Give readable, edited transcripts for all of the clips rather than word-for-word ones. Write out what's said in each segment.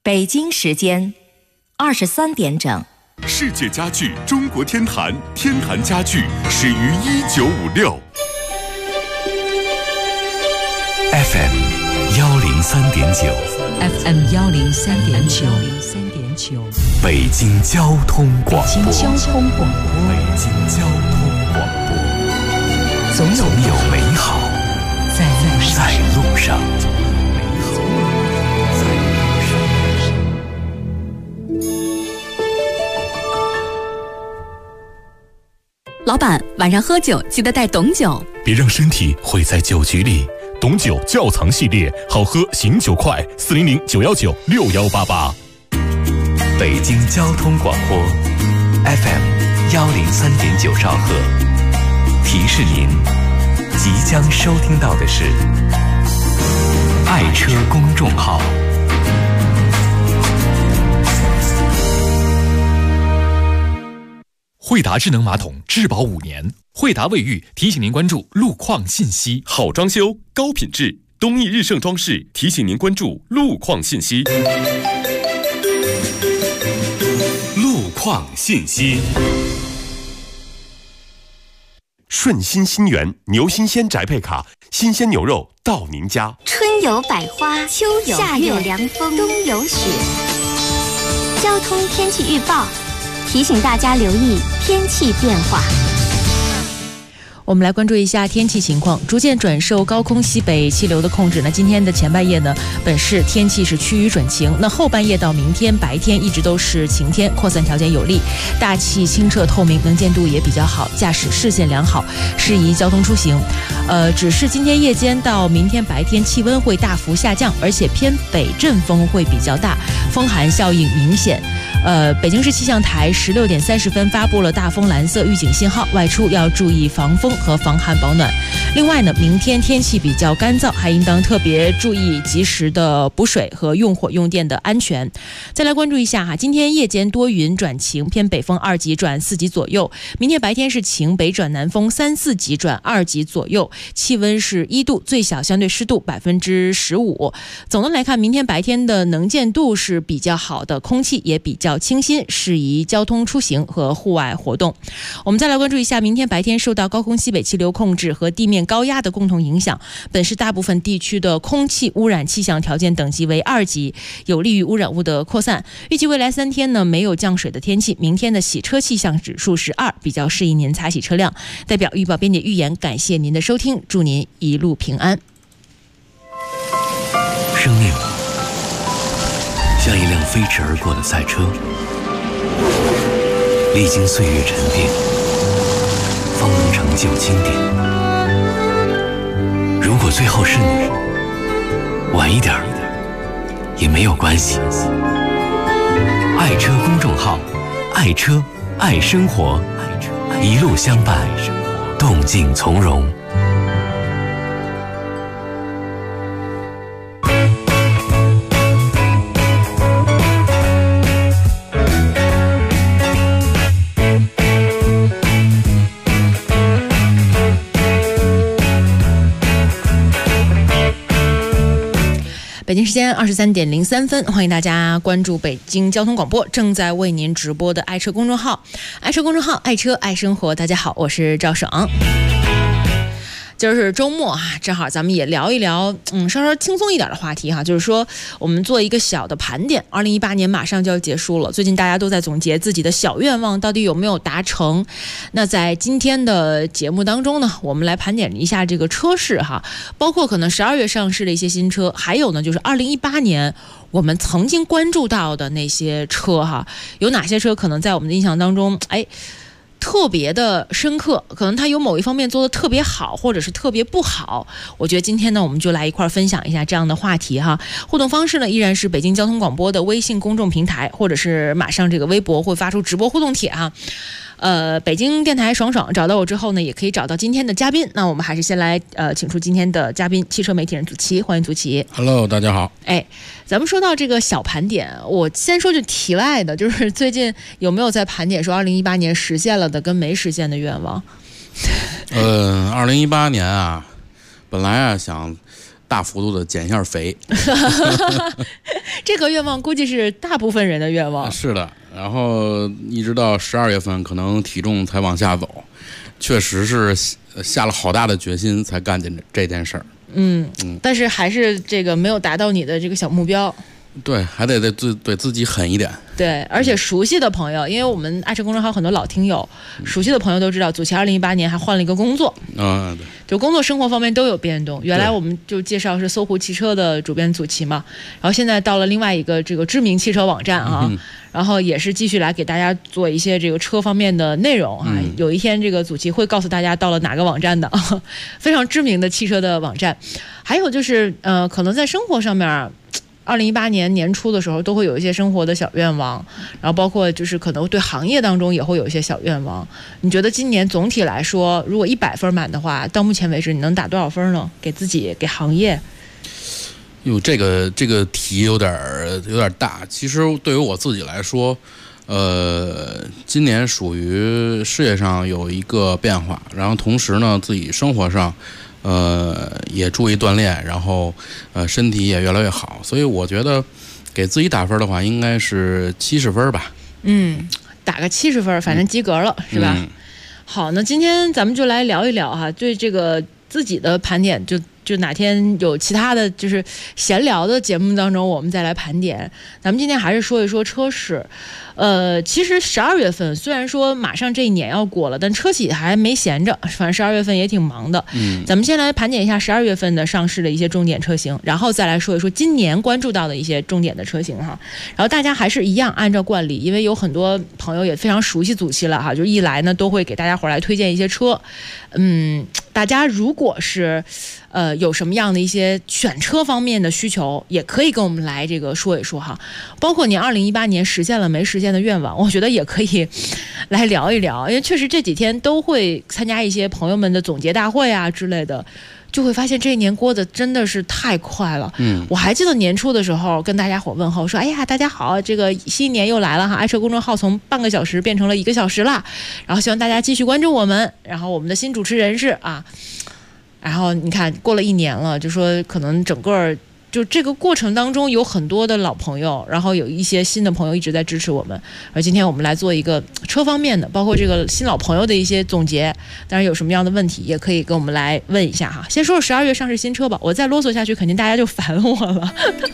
北京时间23点整。 世界家具中国天坛，天坛家具始于1956。 FM 103.9 FM 103.9 北京交通广播。 北京交通广播。 北京交通广播。总有美好在路上。 老板，晚上喝酒记得带董酒， 别让身体毁在酒局里。董酒窖藏系列，好喝醒酒快，400-919-6188。 北京交通广播 FM 103.9兆赫，提示您即将收听到的是爱车公众号。 惠达智能马桶质保5年，惠达卫浴提醒您关注路况信息。 好装修，高品质，东益日盛装饰提醒您关注路况信息。路况信息。顺心新源牛新鲜宅配卡，新鲜牛肉到您家。 春有百花，秋有夏有凉风，冬有雪。交通天气预报提醒大家留意天气变化。 我们来关注一下天气情况，逐渐转受高空西北气流的控制。那今天的前半夜呢，本市天气是趋于转晴。那后半夜到明天白天一直都是晴天，扩散条件有利，大气清澈透明，能见度也比较好，驾驶视线良好，适宜交通出行。只是今天夜间到明天白天气温会大幅下降，而且偏北阵风会比较大，风寒效应明显。北京市气象台16点30分发布了大风蓝色预警信号，外出要注意防风和防寒保暖。另外呢，明天天气比较干燥，还应当特别注意及时的补水和用火用电的安全。再来关注一下哈，今天夜间多云转晴，偏北风2级转4级左右。明天白天是晴，北转南风3、4级转2级左右，气温是1度，最小相对湿度15%。总的来看，明天白天的能见度是比较好的，空气也比较清新，适宜交通出行和户外活动。我们再来关注一下，明天白天受到高空西北气流控制和地面高压的共同影响，本市大部分地区的空气污染气象条件等级为2级，有利于污染物的扩散。预计未来3天呢，没有降水的天气。明天的洗车气象指数是2，比较适宜您擦洗车辆。代表预报编辑预言，感谢您的收听，祝您一路平安。 生命像一辆飞驰而过的赛车，历经岁月沉淀，方能成就经典。如果最后是你，晚一点也没有关系。爱车公众号，爱车爱生活，一路相伴，动静从容。 北京时间23点03分，欢迎大家关注北京交通广播正在为您直播的爱车公众号，爱车公众号，爱车爱生活。大家好，我是赵省。今儿是周末啊，正好咱们也聊一聊稍稍轻松一点的话题哈，就是说我们做一个小的盘点。2018年马上就要结束了，最近大家都在总结自己的小愿望到底有没有达成。那在今天的节目当中呢，我们来盘点一下这个车市哈，包括可能12月上市的一些新车，还有呢就是2018年我们曾经关注到的那些车哈，有哪些车可能在我们的印象当中特别的深刻，可能它有某一方面做的特别好，或者是特别不好。我觉得今天呢，我们就来一块分享一下这样的话题哈。互动方式呢，依然是北京交通广播的微信公众平台，或者是马上这个微博会发出直播互动帖哈。北京电台爽爽找到我之后呢，也可以找到今天的嘉宾。那我们还是先来请出今天的嘉宾，汽车媒体人祖奇，欢迎祖奇。 Hello， 大家好。 咱们说到这个小盘点，我先说句题外的，就是最近有没有在盘点说2018年实现了的跟没实现的愿望？ 2018年啊，本来啊想大幅度的减一下肥。 这个愿望估计是大部分人的愿望。 是的，然后一直到12月份，可能体重才往下走，确实是下了好大的决心才干进这件事儿。 但是还是这个没有达到你的这个小目标。 对，还得对自己狠一点。 对，而且熟悉的朋友，因为我们爱车公众号很多老听友，熟悉的朋友都知道，祖奇2018年还换了一个工作。对，就工作生活方面都有变动。原来我们就介绍是搜狐汽车的主编祖奇嘛，然后现在到了另外一个这个知名汽车网站啊，然后也是继续来给大家做一些这个车方面的内容啊。有一天这个祖奇会告诉大家到了哪个网站的，非常知名的汽车的网站。还有就是可能在生活上面。2018年年初的时候，都会有一些生活的小愿望，然后包括就是可能对行业当中也会有一些小愿望。你觉得今年总体来说，如果100分满的话，到目前为止你能打多少分呢？给自己，给行业？ 哟，这个题有点大。其实对于我自己来说，今年属于事业上有一个变化，然后同时呢，自己生活上。也注意锻炼，然后身体也越来越好，所以我觉得给自己打分的话，应该是70分吧。 打个70分，反正及格了，是吧？好，那今天咱们就来聊一聊哈，对这个自己的盘点，就哪天有其他的就是闲聊的节目当中，我们再来盘点。咱们今天还是说一说车市。其实12月份虽然说马上这一年要过了，但车企还没闲着，反正12月份也挺忙的。咱们先来盘点一下12月份的上市的一些重点车型，然后再来说一说今年关注到的一些重点的车型哈。然后大家还是一样按照惯例，因为有很多朋友也非常熟悉祖奇了哈，就一来呢都会给大家伙来推荐一些车。大家如果是有什么样的一些选车方面的需求，也可以跟我们来这个说一说哈。包括您2018年实现了没实现的愿望，我觉得也可以来聊一聊，因为确实这几天都会参加一些朋友们的总结大会啊之类的，就会发现这一年过得真的是太快了。我还记得年初的时候跟大家伙问候说，哎呀大家好，这个新一年又来了哈，爱车公众号从半个小时变成了1个小时啦，然后希望大家继续关注我们，然后我们的新主持人是啊。然后你看过了1年了，就说可能整个就这个过程当中有很多的老朋友，然后有一些新的朋友一直在支持我们。而今天我们来做一个车方面的，包括这个新老朋友的一些总结，当然有什么样的问题也可以跟我们来问一下哈。先说说12月上市新车吧，我再啰嗦下去肯定大家就烦我了。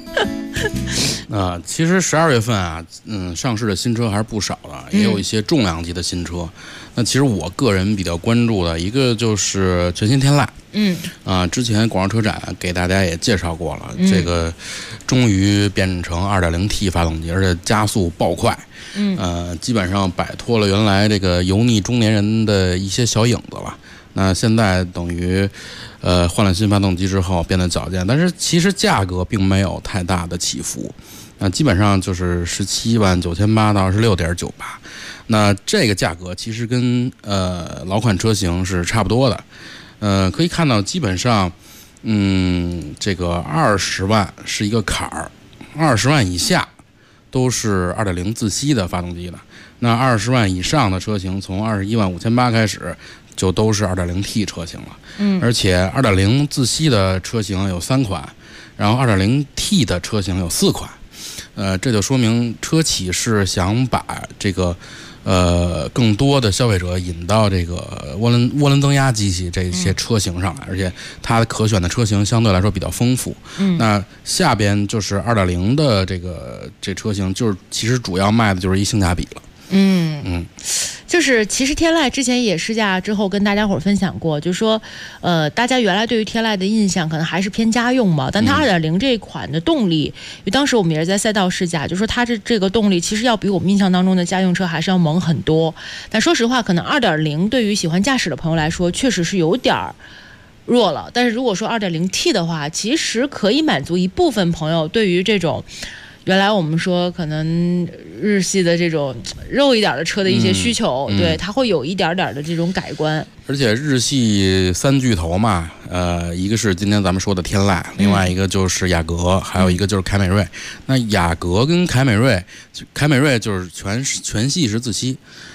其实12月份啊，上市的新车还是不少的，也有一些重量级的新车。那其实我个人比较关注的一个就是全新天籁。之前广州车展给大家也介绍过了，这个终于变成 2.0T 发动机，而且加速爆快。基本上摆脱了原来这个油腻中年人的一些小影子了。那现在等于换了新发动机之后变得矫健，但是其实价格并没有太大的起伏。基本上就是179800到26.98，那这个价格其实跟老款车型是差不多的。可以看到基本上这个20万是一个坎儿，20万以下都是 2.0 自吸的发动机的，那20万以上的车型从215800开始就都是 2.0T 车型了。而且 2.0 自吸的车型有3款，然后 2.0T 的车型有4款。这就说明车企是想把这个更多的消费者引到这个涡轮增压机器这些车型上来，而且它可选的车型相对来说比较丰富。那下边就是 2.0 的这车型，就是其实主要卖的就是一性价比了。 就是其实天籁之前也试驾之后跟大家伙分享过，就是说大家原来对于天籁的印象可能还是偏家用嘛，但它 2.0 这一款的动力，因为当时我们也是在赛道试驾，就说它这个动力其实要比我们印象当中的家用车还是要猛很多。但说实话，可能 2.0 对于喜欢驾驶的朋友来说确实是有点弱了，但是如果说 2.0T 的话，其实可以满足一部分朋友对于这种原来我们说可能日系的这种肉一点的车的一些需求，对，它会有一点点的这种改观。 而且日系3巨头嘛，一个是今天咱们说的天籁，另外一个就是雅阁，还有一个就是凯美瑞。那雅阁跟凯美瑞就是全系是自吸，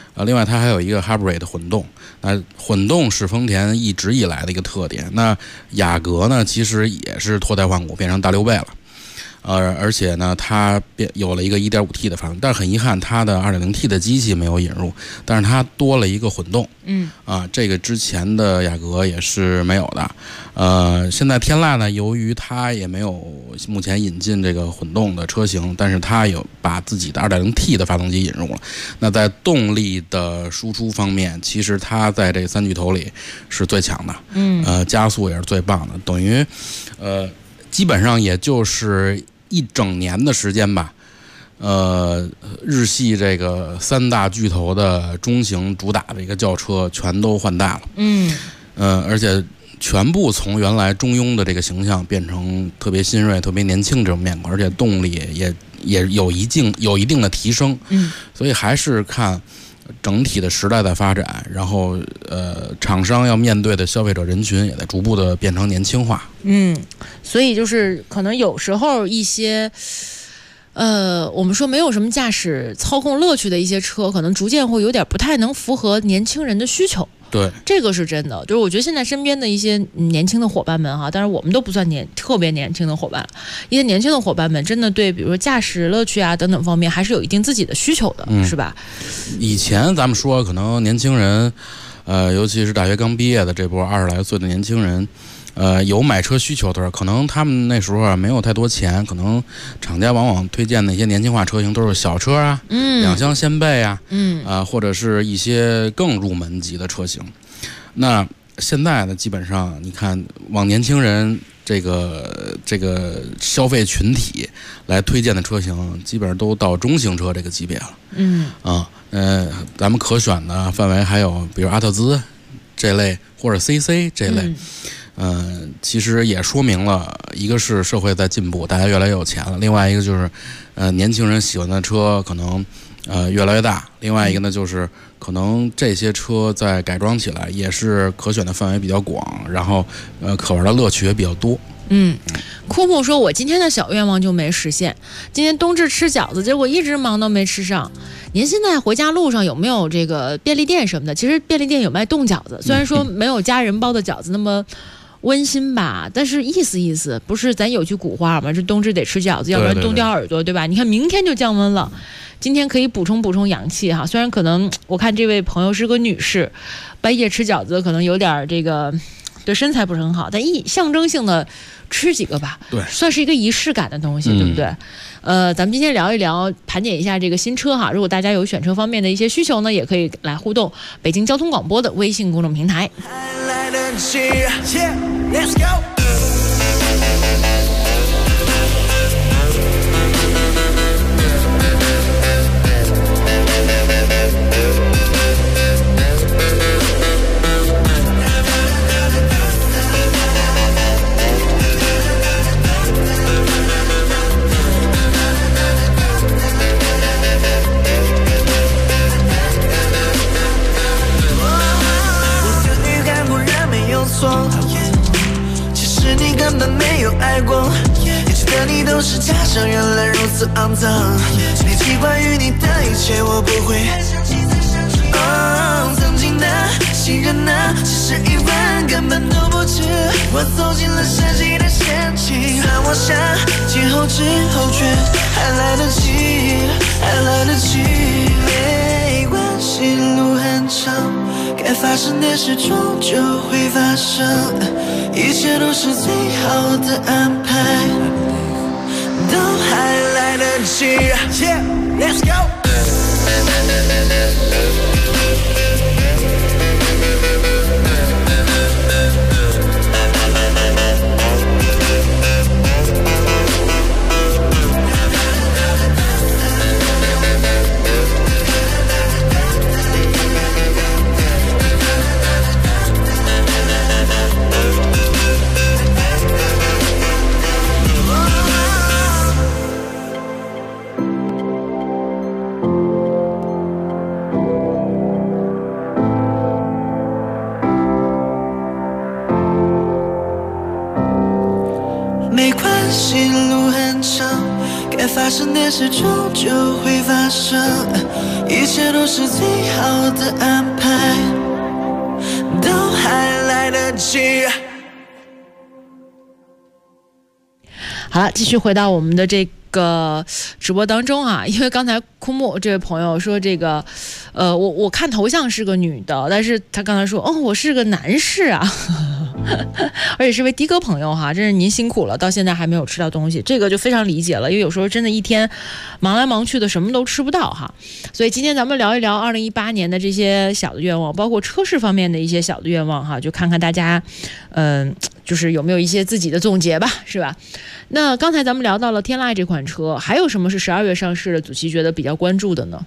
另外它还有一个 Hybrid 混动，混动是丰田一直以来的一个特点。那雅阁呢，其实也是脱胎换骨，变成大6倍了。而且呢，它有了一个 1.5T 的发动机，但是很遗憾，它的 2.0T 的机器没有引入，但是它多了一个混动。这个之前的雅阁也是没有的。现在天籁呢，由于它也没有目前引进这个混动的车型，但是它有把自己的 2.0T 的发动机引入了。那在动力的输出方面，其实它在这3巨头里是最强的。加速也是最棒的，等于基本上也就是1整年的时间吧，日系这个3大巨头的中型主打的一个轿车全都换代了。而且全部从原来中庸的这个形象变成特别新锐、特别年轻这种面孔，而且动力也有一定的提升。所以还是看整体的时代在发展，然后厂商要面对的消费者人群也在逐步的变成年轻化。 所以就是可能有时候一些我们说没有什么驾驶操控乐趣的一些车，可能逐渐会有点不太能符合年轻人的需求。 对， 这个是真的。就是我觉得现在身边的一些年轻的伙伴们哈，当然我们都不算特别年轻的伙伴，一些年轻的伙伴们真的对比如说驾驶乐趣啊等等方面还是有一定自己的需求的，是吧？ 以前咱们说可能年轻人尤其是大学刚毕业的这波20来岁的年轻人，有买车需求的时候，可能他们那时候没有太多钱，可能厂家往往推荐的一些年轻化车型都是小车啊，2厢掀背啊，或者是一些更入门级的车型。那现在呢，基本上你看往年轻人这个消费群体来推荐的车型，基本上都到中型车这个级别了。咱们可选的范围还有比如阿特兹这类或者 CC 这类。其实也说明了，一个是社会在进步，大家越来越有钱了；另外一个就是，年轻人喜欢的车可能越来越大；另外一个呢，就是可能这些车在改装起来也是可选的范围比较广，然后可玩的乐趣也比较多。 酷酷说：“我今天的小愿望就没实现，今天冬至吃饺子，结果一直忙到没吃上。您现在回家路上有没有这个便利店什么的？其实便利店有卖冻饺子，虽然说没有家人包的饺子那么温馨吧，但是意思，不是咱有句古话吗？这冬至得吃饺子，要不然冻掉耳朵，对吧？你看明天就降温了，今天可以补充阳气哈。虽然可能我看这位朋友是个女士，半夜吃饺子可能有点这个对身材不是很好，但象征性的吃几个吧， 对， 算是一个仪式感的东西，对不对？咱们今天聊一聊，盘点一下这个新车哈。如果大家有选车方面的一些需求呢，也可以来互动北京交通广播的微信公众平台。Let's go. 其实你根本没有爱过，也觉得你都是假象，原来如此肮脏。没记关于你的一切，我不会。曾经的信任呢，其实一半根本都不值。我走进了世纪的陷阱，让我想今后之后却还来得及，还来得及。没关系，路很长。该发生的事终究会发生，一切都是最好的安排，都还来得及。Yeah, let's go.没关系，路很长， 该发生的事终究会发生，一切都是最好的安排，都还来得及。 好了，继续回到我们的这个直播当中啊，因为刚才枯木这位朋友说这个，我看头像是个女的，但是他刚才说，我是个男士啊，而且是位的哥朋友哈，真是您辛苦了，到现在还没有吃到东西，这个就非常理解了，因为有时候真的一天忙来忙去的，什么都吃不到哈。所以今天咱们聊一聊2018年的这些小的愿望，包括车市方面的一些小的愿望哈，就看看大家，就是有没有一些自己的总结吧，是吧？那刚才咱们聊到了天籁这款车，还有什么是12月上市的？祖奇觉得比较关注的呢？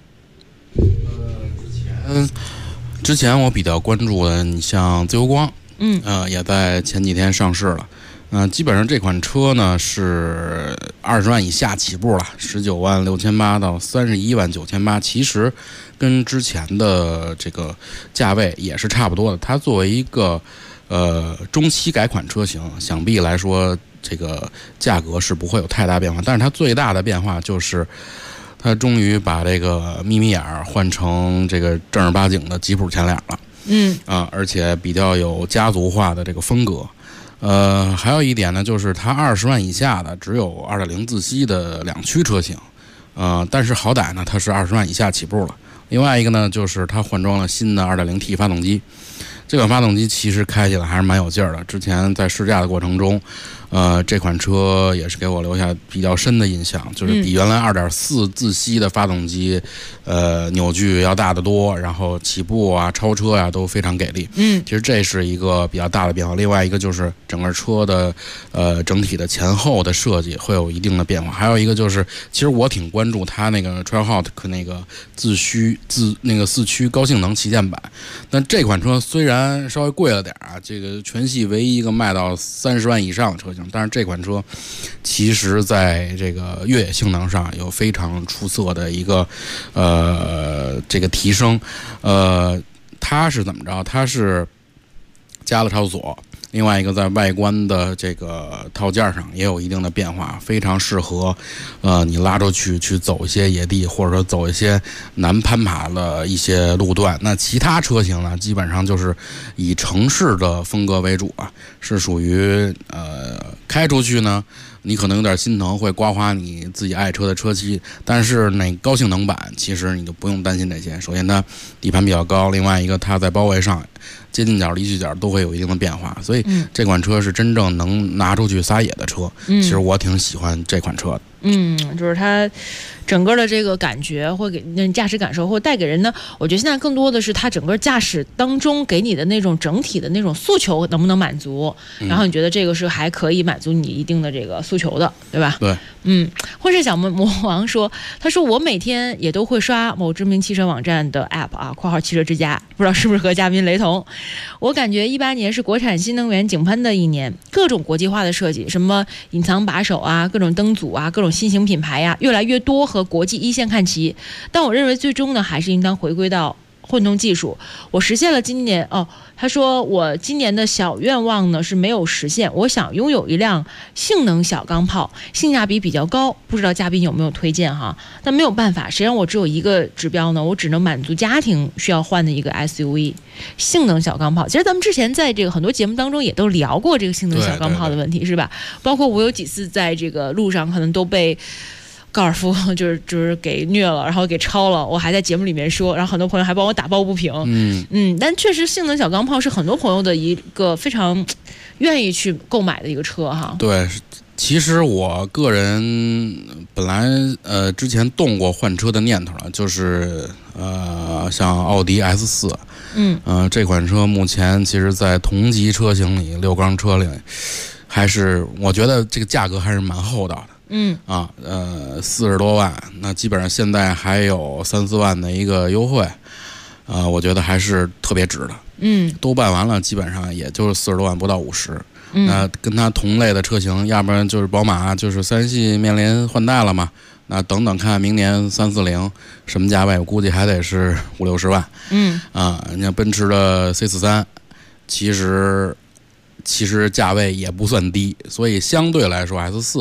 之前我比较关注的，你像自由光，也在前几天上市了。基本上这款车呢是20万以下起步了，19万6800到31万9800，其实跟之前的这个价位也是差不多的。它作为一个中期改款车型，想必来说这个价格是不会有太大变化，但是它最大的变化就是它终于把这个眯眯眼换成这个正儿八经的吉普前脸了。而且比较有家族化的这个风格。还有一点呢，就是它20万以下的只有2.0自吸的2驱车型，但是好歹呢它是20万以下起步了。另外一个呢，就是它换装了新的 2.0T 发动机，这款发动机其实开起来还是蛮有劲儿的。之前在试驾的过程中，这款车也是给我留下比较深的印象，就是比原来2.4自吸的发动机，扭矩要大得多，然后起步啊、超车啊都非常给力。其实这是一个比较大的变化。另外一个就是整个车的整体的前后的设计会有一定的变化。还有一个就是，其实我挺关注它那个 Trailhawk 那个那个4驱高性能旗舰版，但这款车虽然稍微贵了点啊，这个全系唯一一个卖到30万以上的车型。但是这款车其实在这个越野性能上有非常出色的一个这个提升。它是怎么着？它是加了超速锁，另外一个在外观的这个套件上也有一定的变化，非常适合你拉出去走一些野地，或者说走一些难攀爬的一些路段。那其他车型呢，基本上就是以城市的风格为主啊，是属于开出去呢你可能有点心疼，会刮花你自己爱车的车漆，但是那高性能版其实你就不用担心这些。首先它底盘比较高，另外一个它在包围上接近角、离去角都会有一定的变化，所以这款车是真正能拿出去撒野的车。其实我挺喜欢这款车的。 就是它整个的这个感觉会给那驾驶感受，或带给人呢，我觉得现在更多的是它整个驾驶当中给你的那种整体的那种诉求能不能满足，然后你觉得这个是还可以满足你一定的这个诉求的，对吧？ 对。 或者小魔王说，他说我每天也都会刷某知名汽车网站的 app 啊，括号汽车之家，不知道是不是和嘉宾雷同。我感觉18年是国产新能源井喷的一年，各种国际化的设计，什么隐藏把手啊，各种灯组啊，各种新型品牌呀，越来越多和国际一线看齐。但我认为最终呢，还是应当回归到混动技术。我实现了今年他说我今年的小愿望呢是没有实现，我想拥有一辆性能小钢炮，性价比比较高，不知道嘉宾有没有推荐哈？但没有办法，谁让我只有一个指标呢？我只能满足家庭需要换的一个 SUV 性能小钢炮。其实咱们之前在这个很多节目当中也都聊过这个性能小钢炮的问题，是吧？包括我有几次在这个路上可能都被高尔夫就是给虐了，然后给超了，我还在节目里面说，然后很多朋友还帮我打抱不平。但确实性能小钢炮是很多朋友的一个非常愿意去购买的一个车哈。 对，其实我个人本来之前动过换车的念头了，就是像奥迪 S4，这款车目前其实在同级车型里6缸车里，还是我觉得这个价格还是蛮厚道的。40多万，那基本上现在还有3、4万的一个优惠，我觉得还是特别值的。都办完了，基本上也就是40多万不到50。那跟它同类的车型，要不然就是宝马，就是3系面临换代了嘛。那等等看明年340什么价位，我估计还得是50、60万。你看奔驰的 C43，其实价位也不算低，所以相对来说 S4。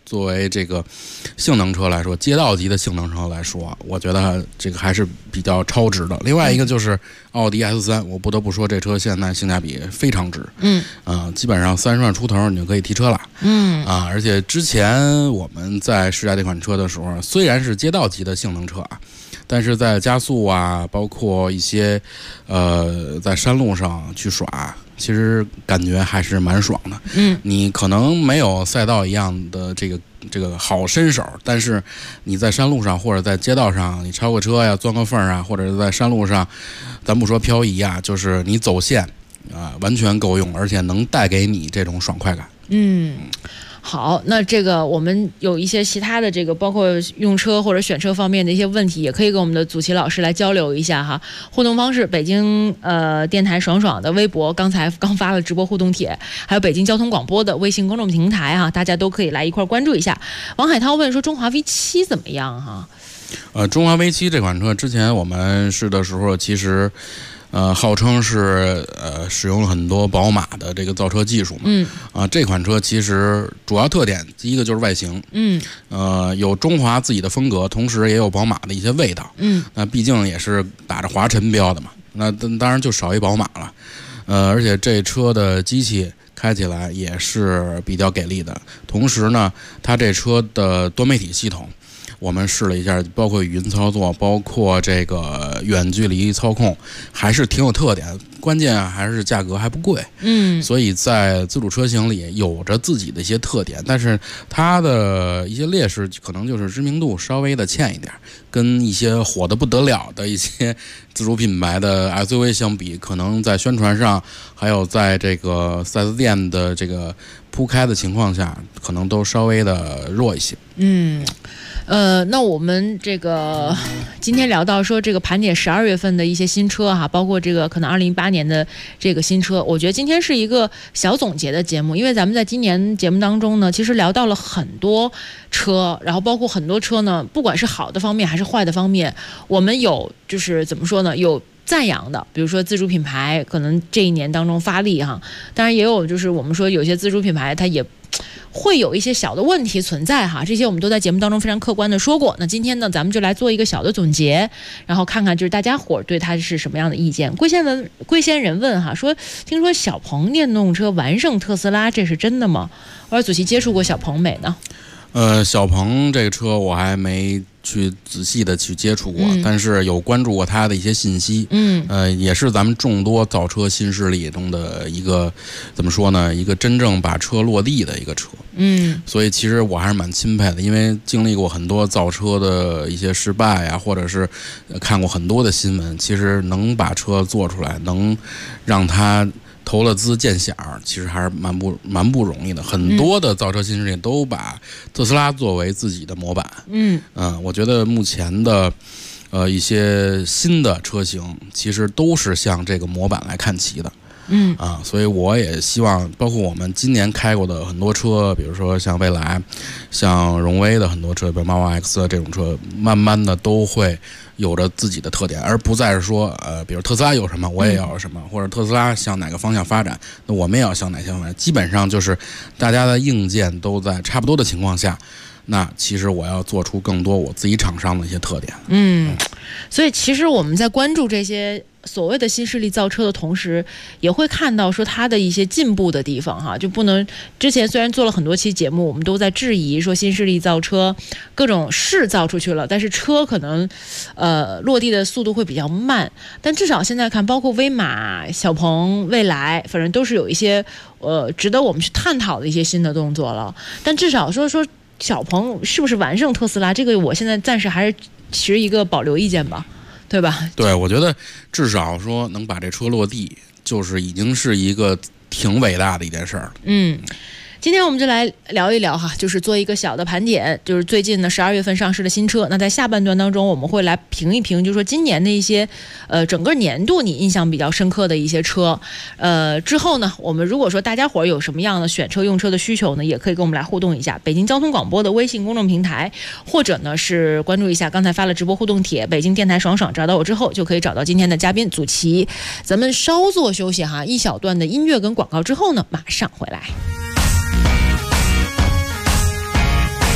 作为这个性能车来说，街道级的性能车来说，我觉得这个还是比较超值的。另外一个就是奥迪 S3，我不得不说这车现在性价比非常值。基本上30万出头你就可以提车了。而且之前我们在试驾这款车的时候，虽然是街道级的性能车啊，但是在加速啊，包括一些在山路上去耍，其实感觉还是蛮爽的。你可能没有赛道一样的这个好身手，但是你在山路上或者在街道上，你超个车呀、钻个缝啊，或者是在山路上，咱不说漂移啊，就是你走线完全够用，而且能带给你这种爽快感。 好，那这个我们有一些其他的这个包括用车或者选车方面的一些问题，也可以跟我们的祖奇老师来交流一下哈。互动方式：北京电台爽爽的微博，刚发了直播互动帖，还有北京交通广播的微信公众平台哈，大家都可以来一块关注一下。王海涛问说：中华 V7 怎么样哈？ 中华 V7 这款车之前我们试的时候，其实号称是使用了很多宝马的这个造车技术嘛。这款车其实主要特点，第一个就是外形，有中华自己的风格，同时也有宝马的一些味道。那毕竟也是打着华晨标的嘛，那当然就少一宝马了。而且这车的机器开起来也是比较给力的，同时呢，它这车的多媒体系统，我们试了一下，包括语音操作，包括这个远距离操控，还是挺有特点。关键还是价格还不贵，所以在自主车型里有着自己的一些特点，但是它的一些劣势可能就是知名度稍微的欠一点，跟一些火得不得了的一些自主品牌的 SUV 相比，可能在宣传上，还有在这个 4S 店的这个铺开的情况下，可能都稍微的弱一些。 那我们这个今天聊到说这个盘点12月份的一些新车哈，包括这个可能2018年的这个新车，我觉得今天是一个小总结的节目，因为咱们在今年节目当中呢，其实聊到了很多车，然后包括很多车呢，不管是好的方面还是坏的方面，我们有就是怎么说呢，有赞扬的，比如说自主品牌可能这一年当中发力哈，当然也有就是我们说有些自主品牌它也会有一些小的问题存在哈，这些我们都在节目当中非常客观的说过。那今天呢，咱们就来做一个小的总结，然后看看就是大家伙对它是什么样的意见。贵仙人问哈，说听说小鹏电动车完胜特斯拉，这是真的吗？我说祖奇接触过小鹏没呢？ 小鹏这个车我还没去仔细的去接触过，但是有关注过它的一些信息。也是咱们众多造车新势力中的一个，怎么说呢？一个真正把车落地的一个车。所以其实我还是蛮钦佩的，因为经历过很多造车的一些失败啊，或者是看过很多的新闻，其实能把车做出来，能让它投了资见响，其实还是蛮不容易的。很多的造车新势力都把特斯拉作为自己的模板。我觉得目前的一些新的车型其实都是向这个模板来看齐的。所以我也希望，包括我们今年开过的很多车，比如说像蔚来、像荣威的很多车，比如Marvel X 这种车，慢慢的都会有着自己的特点，而不再是说比如特斯拉有什么我也要有什么，或者特斯拉向哪个方向发展，那我们也要向哪些方向。基本上就是大家的硬件都在差不多的情况下，那其实我要做出更多我自己厂商的一些特点。 所以其实我们在关注这些所谓的新势力造车的同时，也会看到说它的一些进步的地方哈，就不能之前虽然做了很多期节目，我们都在质疑说新势力造车各种是造出去了，但是车可能落地的速度会比较慢，但至少现在看，包括威马、小鹏、蔚来，反正都是有一些值得我们去探讨的一些新的动作了。但至少说小鹏是不是完胜特斯拉，这个我现在暂时还是持一个保留意见吧，对吧？ 对，我觉得至少说能把这车落地，就是已经是一个挺伟大的一件事儿了。 今天我们就来聊一聊哈，就是做一个小的盘点，就是最近呢12月份上市的新车。那在下半段当中，我们会来评一评，就是说今年的一些整个年度你印象比较深刻的一些车。之后呢，我们如果说大家伙有什么样的选车用车的需求呢，也可以跟我们来互动一下。北京交通广播的微信公众平台，或者呢是关注一下刚才发了直播互动帖，北京电台爽爽，找到我之后就可以找到今天的嘉宾祖奇。咱们稍作休息哈，一小段的音乐跟广告之后呢，马上回来。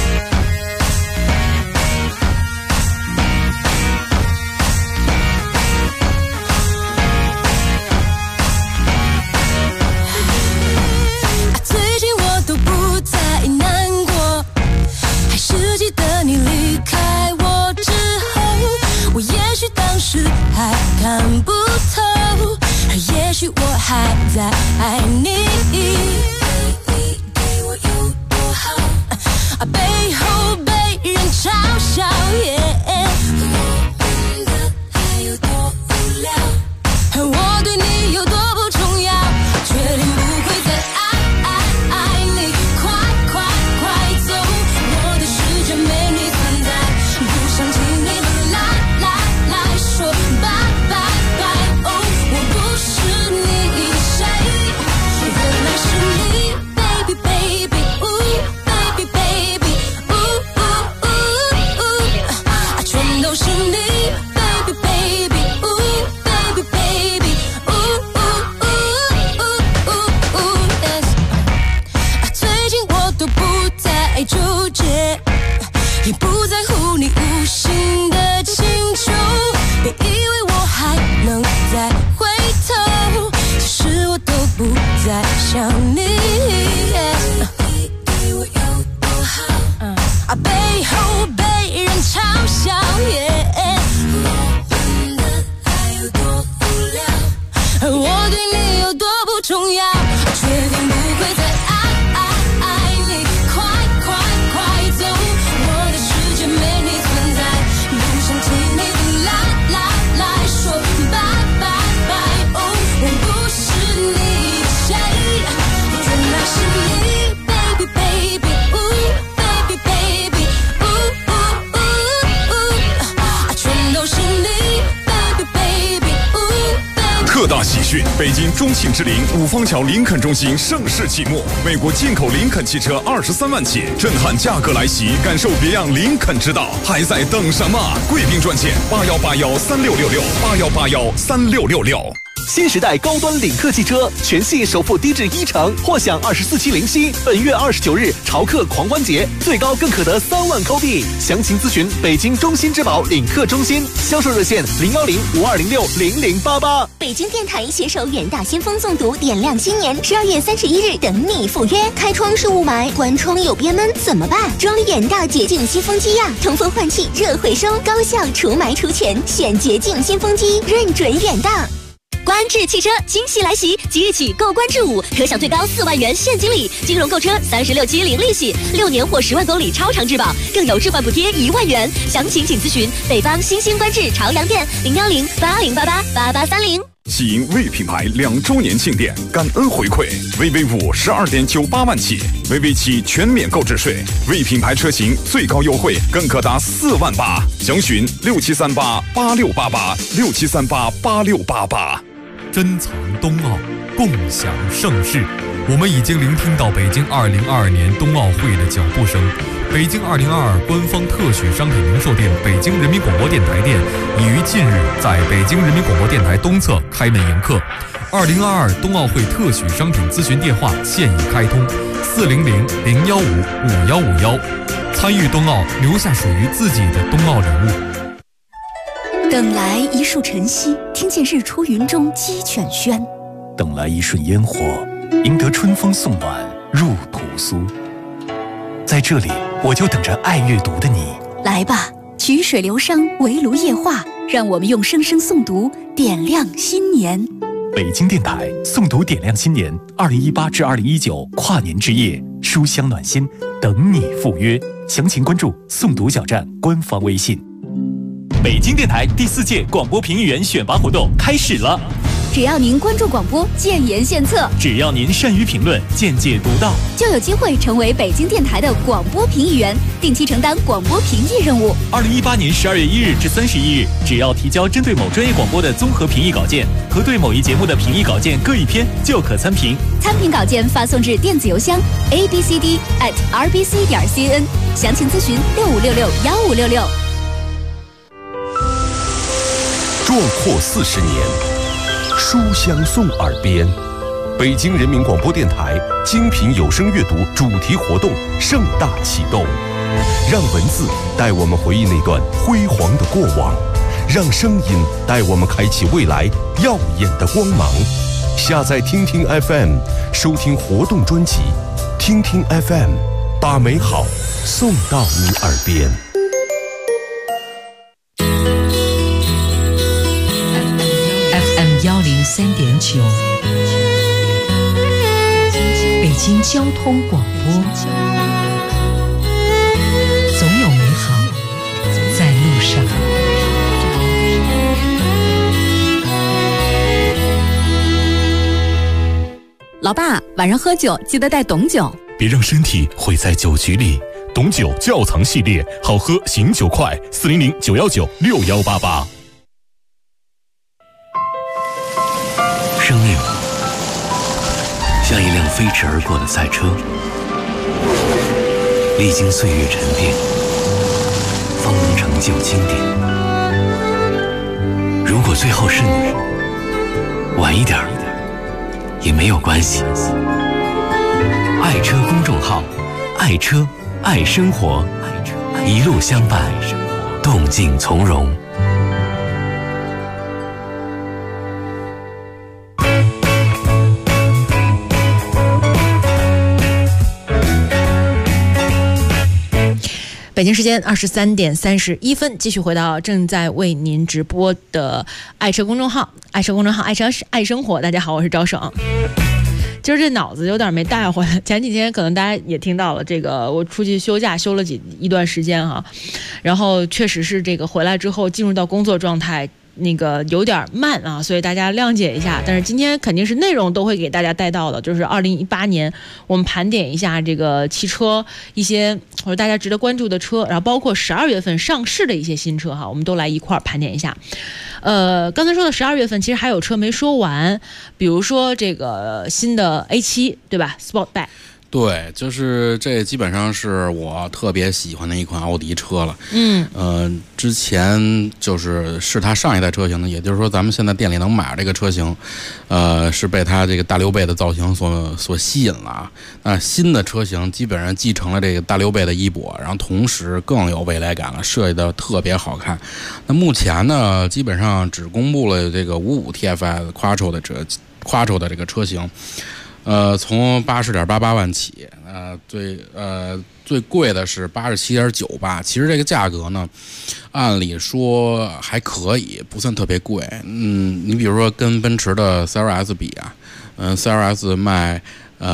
都不再纠结，也不在乎你无心的请求。别以为我还能再回头，其实我都不再想你。对我有多好，背后被人嘲笑。我变得还有多无聊，我对你有多不重要，决定不会再爱你，快走，我的世界没你存在，不想听你的来说拜，我不是你的谁，原来是你 baby， 全都是你 baby。 特大喜讯！北京中信之林五方桥林肯中心盛世启幕，美国进口林肯汽车23万起，震撼价格来袭，感受别样林肯之道，还在等什么？贵宾专线81813666，81813666。 新时代高端领克汽车全系首付低至1成，或享24期零息。本月29日潮客狂欢节，最高更可得3万扣币。详情咨询北京中心之宝领克中心，销售热线01052060088。 北京电台携手远大先锋诵读，点亮新年，12月31日等你赴约。开窗是雾霾，关窗有憋闷怎么办？装远大洁净新风机呀，通风换气，热回收，高效除霾除醛，选洁净新风机，认准远大。观致汽车惊喜来袭，即日起购观致5可享最高4万元现金礼，金融购车36期零利息，6年或10万公里超长质保，更有置换补贴1万元。详情请咨询北方新兴观致朝阳店01080888830。 喜迎魏品牌2周年庆典，感恩回馈，VV5 12.98万起，VV7全免购置税，魏品牌车型最高优惠更可达4万8，详询67388688，67388688。 珍藏冬奥，共享盛世。我们已经聆听到北京2022年冬奥会的脚步声。北京2022官方特许商品零售店北京人民广播电台店已于近日在北京人民广播电台东侧开门迎客。2022冬奥会特许商品咨询电话现已开通，400-015-5151。参与冬奥，留下属于自己的冬奥礼物。 等来一束晨曦，听见日出云中鸡犬喧； 等来一瞬烟火，赢得春风送暖入屠苏。在这里，我就等着爱阅读的你。 来吧，曲水流觞，围炉夜话，让我们用声声诵读点亮新年。 北京电台诵读点亮新年，2018至2019跨年之夜，书香暖心，等你赴约。详情关注诵读小站官方微信。北京电台第4届广播评议员选拔活动开始了。 只要您关注广播，建言献策； 只要您善于评论，见解独到， 就有机会成为北京电台的广播评议员，定期承担广播评议任务。 2018年12月1日至31日，只要提交针对某专业广播的综合评议稿件和对某一节目的评议稿件各1篇，就可参评。 参评稿件发送至电子邮箱 abcd@rbc.cn， 详情咨询65661566。 壮阔40年，书香送耳边。北京人民广播电台精品有声阅读主题活动盛大启动，让文字带我们回忆那段辉煌的过往，让声音带我们开启未来耀眼的光芒。下载听听 FM， 收听活动专辑，听听 FM， 把美好送到你耳边。 103.9，北京交通广播，总有美好在路上。 老爸，晚上喝酒记得带董酒， 别让身体毁在酒局里。董酒窖藏系列，好喝醒酒快，400-919-6188。 生命像一辆飞驰而过的赛车，历经岁月沉淀，方能成就经典。如果最后是你，晚一点也没有关系。爱车公众号， 爱车爱生活，一路相伴，动静从容。 北京时间23点31分，继续回到正在为您直播的爱车公众号，爱车爱生活。大家好，我是赵爽。今儿这脑子有点没带回来，前几天可能大家也听到了，这个我出去休假休了一段时间哈，然后确实是这个回来之后进入到工作状态。那个有点慢啊，所以大家谅解一下。但是今天肯定是内容都会给大家带到的，就是2018年我们盘点一下这个汽车一些或者大家值得关注的车，然后包括12月份上市的一些新车哈，我们都来一块儿盘点一下。刚才说的12月份其实还有车没说完，比如说这个新的 A7 对吧 Sportback。 对，就是这基本上是我特别喜欢的一款奥迪车了。之前是它上一代车型呢，也就是说咱们现在店里能买这个车型，是被它这个大溜背的造型所吸引了啊。那新的车型基本上继承了这个大溜背的衣钵，然后同时更有未来感了，设计的特别好看。那目前呢，基本上只公布了这个55 TFI Quattro 的这个车型。从80.88万起，最贵的是87.98，其实这个价格呢，按理说还可以，不算特别贵。你比如说跟奔驰的 CLS 比啊，CLS 卖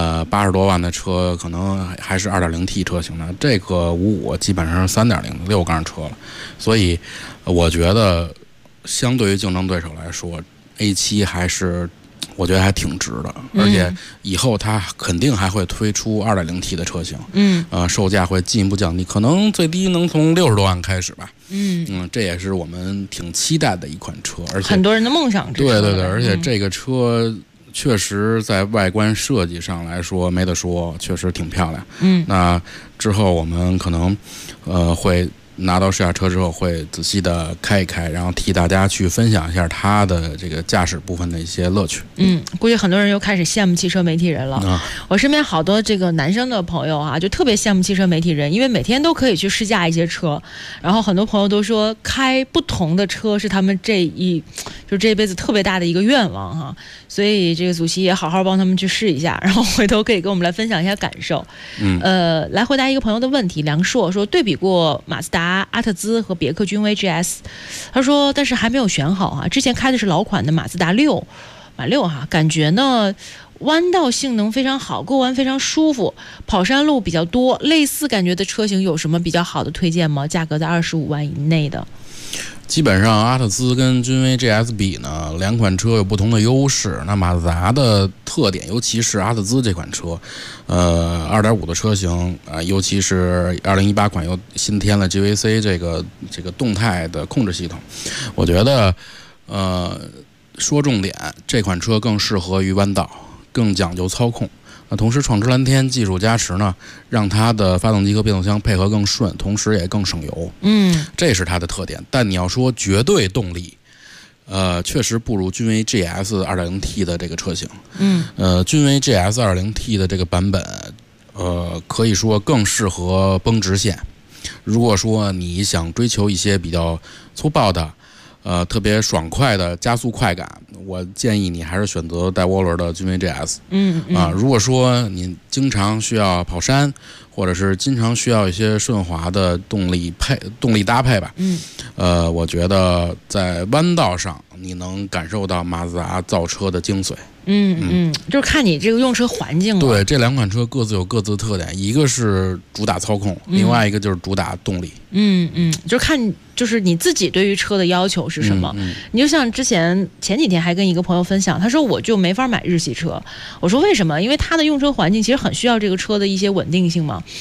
80多万的车，可能还是 2.0T 车型的，这个55基本上是 3.0 6缸车了，所以我觉得相对于竞争对手来说 ，A7 还是。我觉得还挺值的，而且以后它肯定还会推出 2.0T 的车型，售价会进一步降低，可能最低能从60多万开始吧。这也是我们挺期待的一款车，而且很多人的梦想之车。 对，而且这个车确实在外观设计上来说没得说，确实挺漂亮。那之后我们可能会。拿到试驾车之后会仔细的开一开，然后替大家去分享一下它的这个驾驶部分的一些乐趣。 估计很多人又开始羡慕汽车媒体人了。我身边好多这个男生的朋友啊，就特别羡慕汽车媒体人，因为每天都可以去试驾一些车，然后很多朋友都说开不同的车是他们这一辈子特别大的一个愿望哈。所以这个祖熹也好好帮他们去试一下，然后回头可以跟我们来分享一下感受。来回答一个朋友的问题，梁硕说对比过马自达阿特兹和别克君威 GS， 他说但是还没有选好啊，之前开的是老款的马自达马六哈，感觉呢弯道性能非常好，过弯非常舒服，跑山路比较多，类似感觉的车型有什么比较好的推荐吗？价格在25万以内的。 基本上阿特兹跟君威 GS 比呢，两款车有不同的优势。那马自达的特点，尤其是阿特兹这款车，2.5的车型尤其是2018款又新添了 GVC 这个动态的控制系统，我觉得说重点，这款车更适合于弯道，更讲究操控。那同时创驰蓝天技术加持呢，让它的发动机和变速箱配合更顺，同时也更省油。这是它的特点。但你要说绝对动力，确实不如君威 GS 2.0T 的这个车型。君威 GS 2.0T 的这个版本，可以说更适合崩直线。如果说你想追求一些比较粗暴的，特别爽快的加速快感，我建议你还是选择带涡轮的君威 GS。如果说你经常需要跑山，或者是经常需要一些顺滑的动力搭配吧，我觉得在弯道上你能感受到马自达造车的精髓。 就是看你这个用车环境了。 对，这两款车各自有各自的特点，一个是主打操控，另外一个就是主打动力。 就看就是你自己对于车的要求是什么。你就像前几天还跟一个朋友分享，他说我就没法买日系车。我说为什么？因为他的用车环境其实很需要这个车的一些稳定性嘛。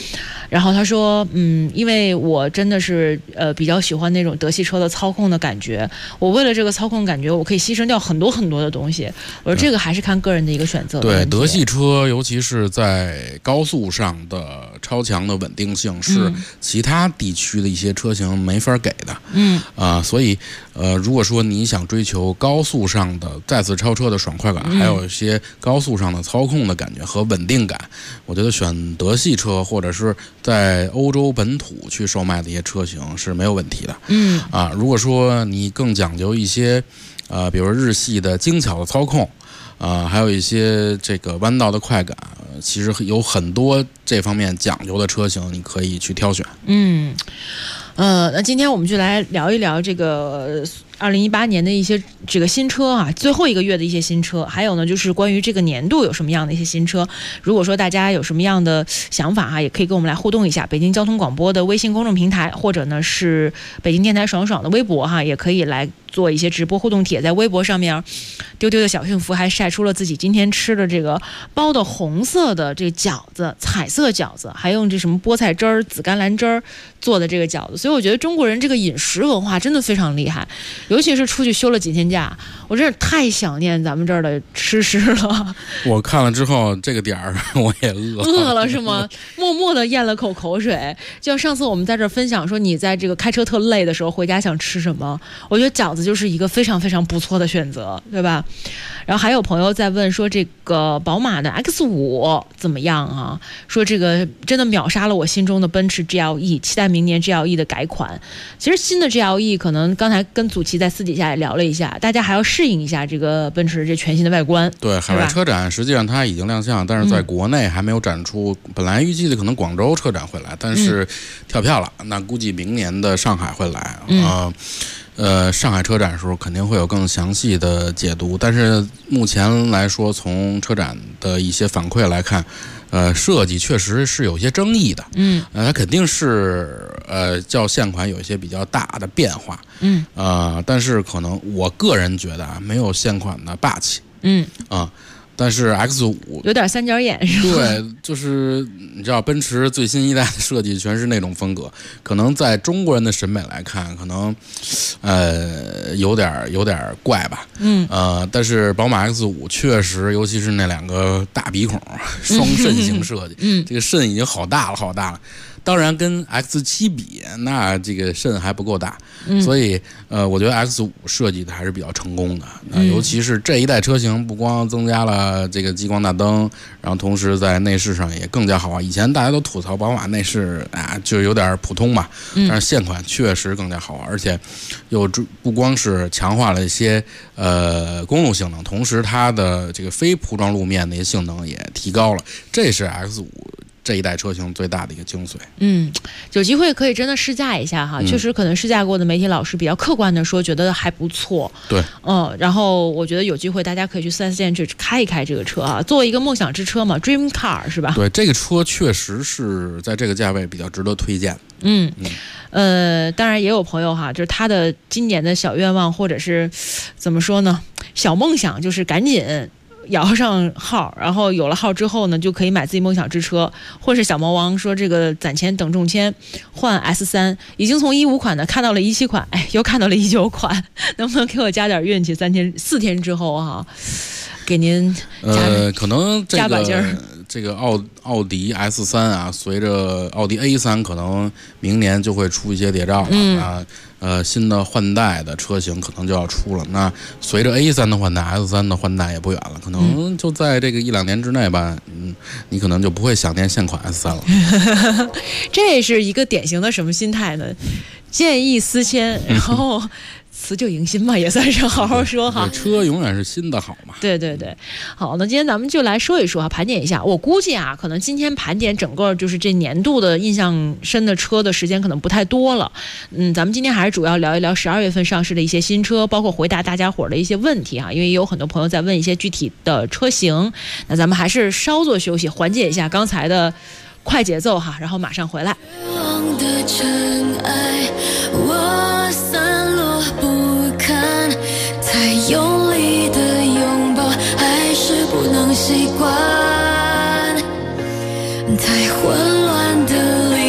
然后他说，因为我真的是比较喜欢那种德系车的操控的感觉，我为了这个操控感觉，我可以牺牲掉很多很多的东西。我说这个还是看个人的一个选择。 对，德系车尤其是在高速上的超强的稳定性是其他地区的一些车型没法给的。所以如果说你想追求高速上的再次超车的爽快感，还有一些高速上的操控的感觉和稳定感，我觉得选德系车或者是在欧洲本土去售卖的一些车型是没有问题的。如果说你更讲究一些比如日系的精巧的操控，还有一些这个弯道的快感，其实有很多这方面讲究的车型你可以去挑选。 那今天我们就来聊一聊这个2018年的一些这个新车啊，最后一个月的一些新车，还有呢就是关于这个年度有什么样的一些新车。如果说大家有什么样的想法哈，也可以跟我们来互动一下。北京交通广播的微信公众平台，或者呢是北京电台爽爽的微博哈，也可以来做一些直播互动帖。在微博上面，丢丢的小幸福还晒出了自己今天吃的这个包的红色的这个饺子，彩色饺子，还用这什么菠菜汁儿、紫甘蓝汁儿做的这个饺子。所以我觉得中国人这个饮食文化真的非常厉害，尤其是出去休了几天假，我真是太想念咱们这儿的吃食了。 我看了之后，这个点儿我也饿了是吗？默默地咽了口口水。就像上次我们在这儿分享说，你在这个开车特累的时候回家想吃什么，我觉得饺子就是一个非常非常不错的选择，对吧？然后还有朋友在问说，这个宝马的 X5 怎么样啊？说这个真的秒杀了我心中的奔驰 GLE， 期待明年 GLE 的改款。其实新的 GLE 可能刚才跟祖奇在私底下也聊了一下，大家还要适应一下这个奔驰这全新的外观。 对，海外车展实际上它已经亮相，但是在国内还没有展出。本来预计的可能广州车展会来，但是跳票了，那估计明年的上海会来。上海车展的时候肯定会有更详细的解读，但是目前来说，从车展的一些反馈来看，设计确实是有些争议的。它肯定是较现款有一些比较大的变化。但是可能我个人觉得没有现款的霸气。但是 X5 有点三角眼是吧？ 对，就是你知道奔驰最新一代的设计全是那种风格，可能在中国人的审美来看，可能有点怪吧。但是宝马 X5 确实，尤其是那两个大鼻孔双肾型设计，这个肾已经好大了。当然跟 X7 比，那这个肾还不够大，所以我觉得 X5 设计的还是比较成功的。尤其是这一代车型，不光增加了这个激光大灯，然后同时在内饰上也更加豪华。以前大家都吐槽宝马内饰就有点普通嘛，但是现款确实更加豪华，而且又不光是强化了一些公路性能，同时它的这个非铺装路面的一些性能也提高了，这是 X5这一代车型最大的一个精髓。 有机会可以真的试驾一下哈，确实可能试驾过的媒体老师比较客观的说，觉得还不错。 对， 然后我觉得有机会大家可以去4S店去开一开这个车啊，作为一个梦想之车嘛 ，Dream Car 是吧？ 对，这个车确实是在这个价位比较值得推荐。 当然也有朋友哈，就是他的今年的小愿望或者是怎么说呢，小梦想就是赶紧摇上号，然后有了号之后呢，就可以买自己梦想之车。或是小魔王说这个攒钱等中签换 S3，已经从15款的看到了17款，又看到了19款，能不能给我加点运气？4天之后哈，给您可能加把劲儿。 这个奥迪 S3 啊，随着奥迪 A3 可能明年就会出一些谍照了新的换代的车型可能就要出了。那随着 A3 的换代 ，S3 的换代也不远了，可能就在这个1-2年之内吧，你可能就不会想念现款 S3 了。 这是一个典型的什么心态呢？见异思迁，然后辞旧迎新嘛，也算是好好说哈。 车永远是新的好嘛。 对，好，那今天咱们就来说一说哈，盘点一下。我估计啊，可能今天盘点整个就是这年度的印象深的车的时间可能不太多了。咱们今天还是主要聊一聊12月份上市的一些新车，包括回答大家伙的一些问题哈，因为也有很多朋友在问一些具体的车型。那咱们还是稍作休息，缓解一下刚才的快节奏哈，然后马上回来。 我散落不堪，太用力的拥抱还是不能习惯，太混乱的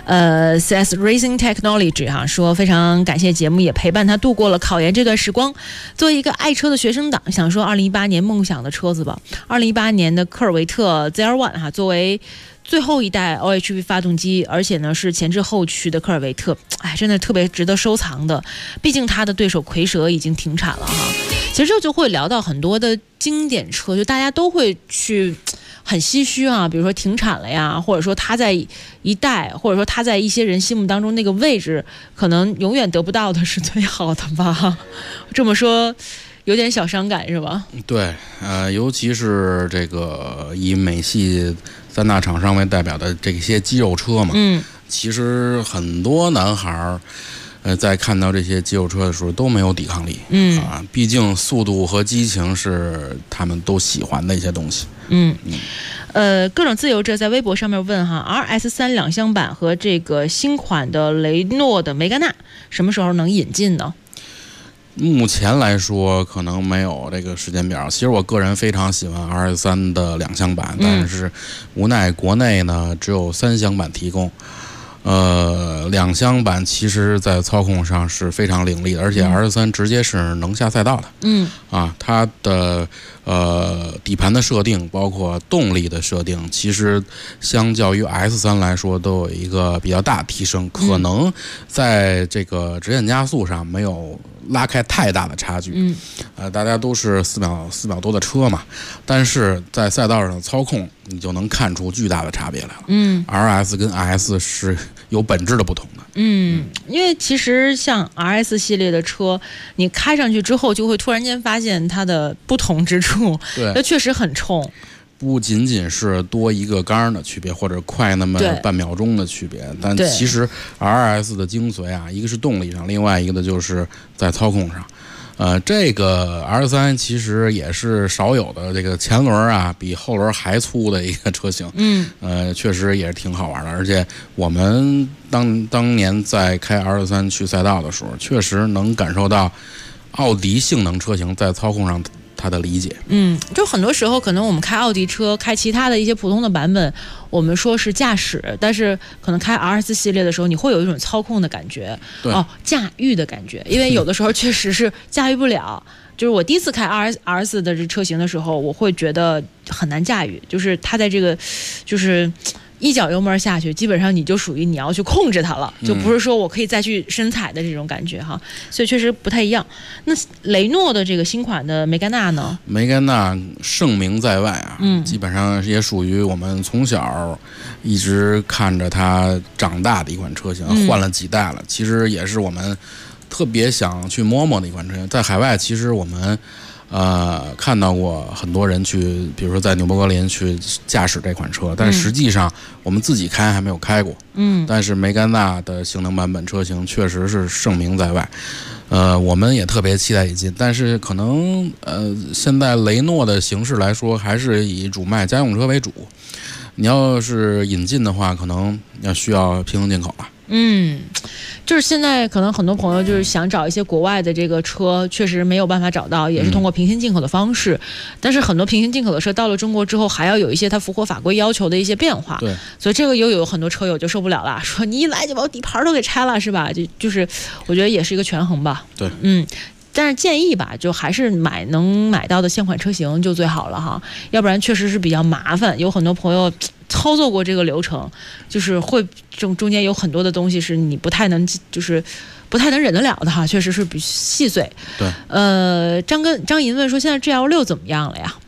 CS Racing Technology 哈说非常感谢节目，也陪伴他度过了考研这段时光。作为一个爱车的学生党，想说2018年梦想的车子吧。2018年的科尔维特 ZR1 哈，作为最后一代 OHV 发动机，而且呢是前置后驱的科尔维特，真的特别值得收藏的。毕竟它的对手蝰蛇已经停产了哈。其实这就会聊到很多的经典车，就大家都会去很唏嘘啊，比如说停产了呀，或者说它在一代，或者说它在一些人心目当中那个位置，可能永远得不到的是最好的吧。这么说有点小伤感是吧？对，尤其是这个以美系3大厂商为代表的这些肌肉车嘛，其实很多男孩在看到这些肌肉车的时候都没有抵抗力，毕竟速度和激情是他们都喜欢的一些东西。各种自由者在微博上面问哈 ，RS3 两厢版和这个新款的雷诺的梅甘娜什么时候能引进呢？目前来说可能没有这个时间表。其实我个人非常喜欢 RS3 的两厢版，但是无奈国内呢只有3厢版提供。两厢版其实在操控上是非常凌厉的，而且 RS3 直接是能下赛道的。它的底盘的设定，包括动力的设定，其实相较于 S3 来说都有一个比较大的提升，可能在这个直线加速上没有拉开太大的差距。大家都是4秒多的车嘛，但是在赛道上的操控你就能看出巨大的差别来了。RS 跟 S 是有本质的不同的。因为其实像 RS 系列的车，你开上去之后就会突然间发现它的不同之处，它确实很冲。不仅仅是多一个杆的区别，或者快那么半秒钟的区别，但其实 RS 的精髓啊，一个是动力上，另外一个的就是在操控上。这个 R3 其实也是少有的这个前轮啊比后轮还粗的一个车型。确实也是挺好玩的，而且我们当年在开 R3 去赛道的时候，确实能感受到奥迪性能车型在操控上它的理解。就很多时候可能我们开奥迪车，开其他的一些普通的版本，我们说是驾驶，但是可能开 RS 系列的时候，你会有一种操控的感觉，驾驭的感觉，因为有的时候确实是驾驭不了。就是我第一次开 RS 的这车型的时候，我会觉得很难驾驭，就是它在这个就是一脚油门下去，基本上你就属于你要去控制它了，就不是说我可以再去深踩的这种感觉哈，所以确实不太一样。那雷诺的这个新款的梅甘娜呢？梅甘娜盛名在外啊，基本上也属于我们从小一直看着它长大的一款车型，换了几代了，其实也是我们特别想去摸摸的一款车型。在海外，其实我们看到过很多人去，比如说在纽博格林去驾驶这款车，但实际上我们自己开还没有开过。但是梅甘娜的性能版本车型确实是盛名在外，我们也特别期待引进。但是可能现在雷诺的形式来说，还是以主卖家用车为主。你要是引进的话，可能需要平行进口了。就是现在可能很多朋友就是想找一些国外的这个车，确实没有办法找到，也是通过平行进口的方式。但是很多平行进口的车到了中国之后，还要有一些它符合法规要求的一些变化。所以这个又有很多车友就受不了了，说你一来就把我底盘都给拆了，是吧？就是我觉得也是一个权衡吧。但是建议吧，就还是能买到的现款车型就最好了哈，要不然确实是比较麻烦。有很多朋友操作过这个流程，就是会中间有很多的东西是你不太能忍得了的哈，确实是比细碎。张银问说，现在 GL6 怎么样了呀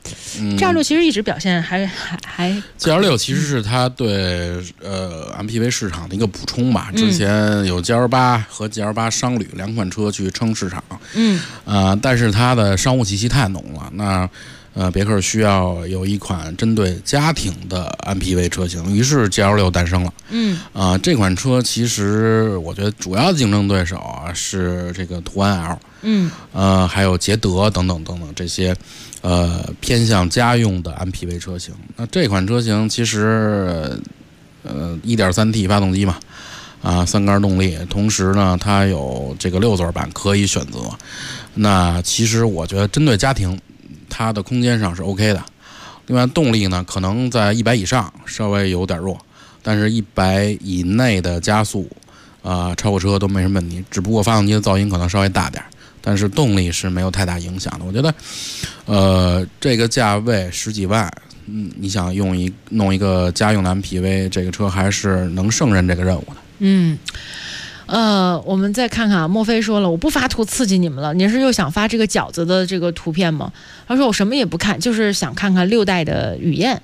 ？GL6 其实一直表现还 GL6 其实是它对MPV 市场的一个补充吧。之前有 GL8 和 GL8 商旅2款车去撑市场，但是它的商务气息太浓了。那别克需要有一款针对家庭的 MPV 车型，于是 GL6 诞生了。这款车其实我觉得主要的竞争对手啊是这个途安 L，还有捷德等等这些偏向家用的 MPV 车型。那这款车型其实1.3T 发动机嘛，3缸动力，同时呢它有这个6座版可以选择。那其实我觉得针对家庭它的空间上是 OK 的。另外动力呢可能在100以上稍微有点弱， 但是100以内的加速超过车都没什么问题，只不过发动机的噪音可能稍微大点，但是动力是没有太大影响的。我觉得这个价位10几万，你想弄一个家用的 MPV， 这个车还是能胜任这个任务的。 我们再看看莫非说了，我不发图刺激你们了，您是又想发这个饺子的这个图片吗？他说我什么也不看，就是想看看6代的雨燕。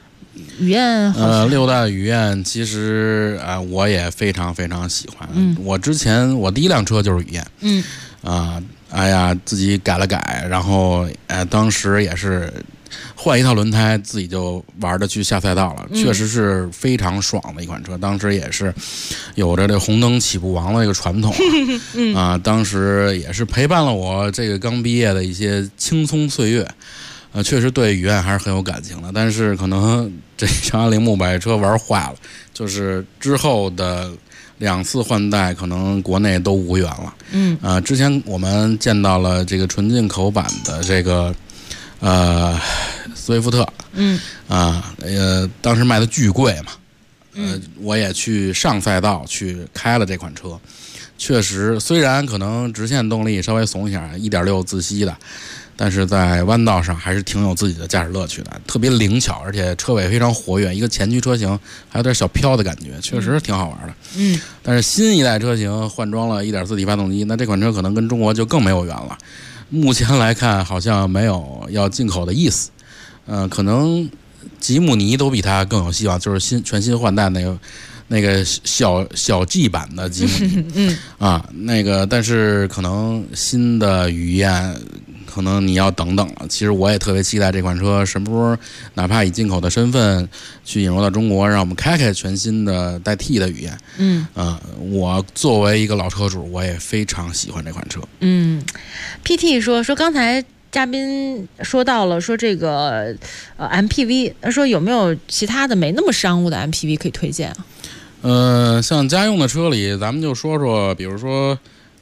6代雨燕其实我也非常非常喜欢。我第一辆车就是雨燕。自己改了改，然后当时也是换一套轮胎，自己就玩着去下赛道了，确实是非常爽的一款车。当时也是有着这红灯起步王的一个传统当时也是陪伴了我这个刚毕业的一些青葱岁月。确实对雨燕还是很有感情的，但是可能这长安铃木把车玩坏了，就是之后的2次换代可能国内都无缘了。之前我们见到了这个纯进口版的这个斯威夫特，当时卖的巨贵嘛，我也去上赛道去开了这款车，确实虽然可能直线动力稍微怂一下，1.6自吸的，但是在弯道上还是挺有自己的驾驶乐趣的，特别灵巧，而且车尾非常活跃，一个前驱车型还有点小飘的感觉，确实挺好玩的。但是新一代车型换装了 1.4T 发动机，那这款车可能跟中国就更没有缘了。目前来看好像没有要进口的意思，可能吉姆尼都比它更有希望，就是全新换代那个小 G 版的吉姆尼但是可能新的雨燕可能你要等等了。其实我也特别期待这款车什么时候哪怕以进口的身份去引入到中国，让我们开全新的带 T 的雨燕。我作为一个老车主，我也非常喜欢这款车。 PT 说刚才嘉宾说到了说这个MPV， 他说有没有其他的没那么商务的 MPV 可以推荐啊？ 像家用的车里，咱们就说说，比如说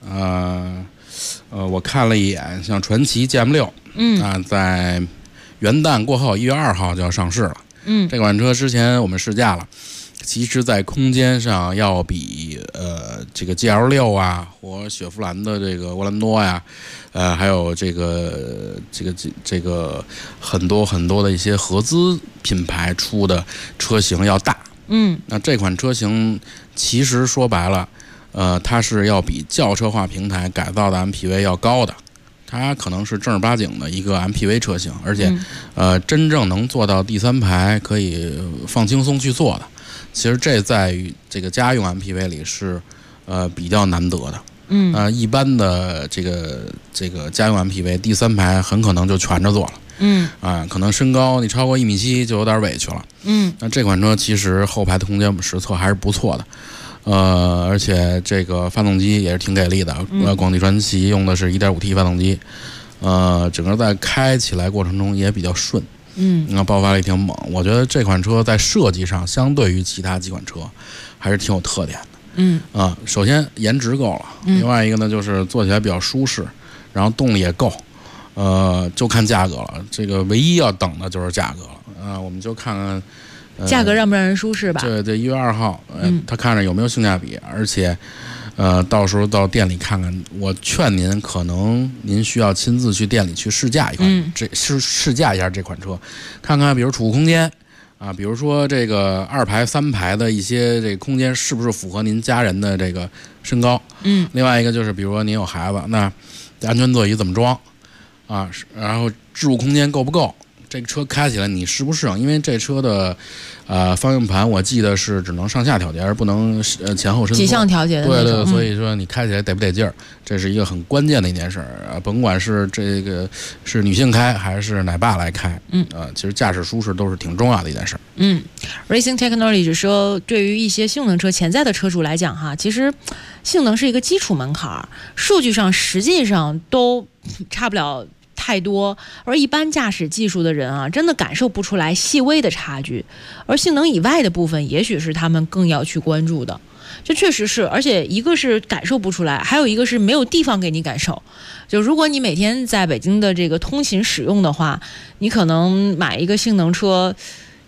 我看了一眼，像传祺 GM6，在元旦过后1月2号就要上市了。这款车之前我们试驾了，其实在空间上要比这个 GL6 啊，或雪佛兰的这个沃兰多呀，还有这个很多很多的一些合资品牌出的车型要大。那这款车型其实说白了，它是要比轿车化平台改造的 MPV 要高的，它可能是正儿八经的一个 MPV 车型，而且真正能做到第3排可以放轻松去做的。其实这在于这个家用 MPV 里是比较难得的。一般的这个家用 MPV 第3排很可能就全着坐了。可能身高你超过1.7米就有点委屈了。那这款车其实后排的空间我们实测还是不错的。而且这个发动机也是挺给力的。广汽传祺用的是 1.5T 发动机，整个在开起来过程中也比较顺。爆发力挺猛。我觉得这款车在设计上相对于其他几款车还是挺有特点的。首先颜值够了，另外一个呢就是坐起来比较舒适，然后动力也够。就看价格了，这个唯一要等的就是价格了。我们就看看价格让不让人舒适吧。 对，1月2号，他看着有没有性价比，而且到时候到店里看看。我劝您，可能您需要亲自去店里去试驾一款，试驾一下这款车，看看比如储物空间比如说这个2排3排的一些这个空间是不是符合您家人的这个身高。另外一个就是比如说您有孩子，那安全座椅怎么装然后置物空间够不够，这个车开起来你适不适应？因为这车的方向盘我记得是只能上下调节，而不能前后伸缩几项调节的那种。 对，所以说你开起来得不得劲儿，这是一个很关键的一件事甭管是这个是女性开还是奶爸来开，其实驾驶舒适都是挺重要的一件事。 Racing Technology 说，对于一些性能车潜在的车主来讲其实性能是一个基础门槛，数据上实际上都差不了太多，而一般驾驶技术的人真的感受不出来细微的差距，而性能以外的部分也许是他们更要去关注的。这确实是，而且一个是感受不出来，还有一个是没有地方给你感受。就如果你每天在北京的这个通勤使用的话，你可能买一个性能车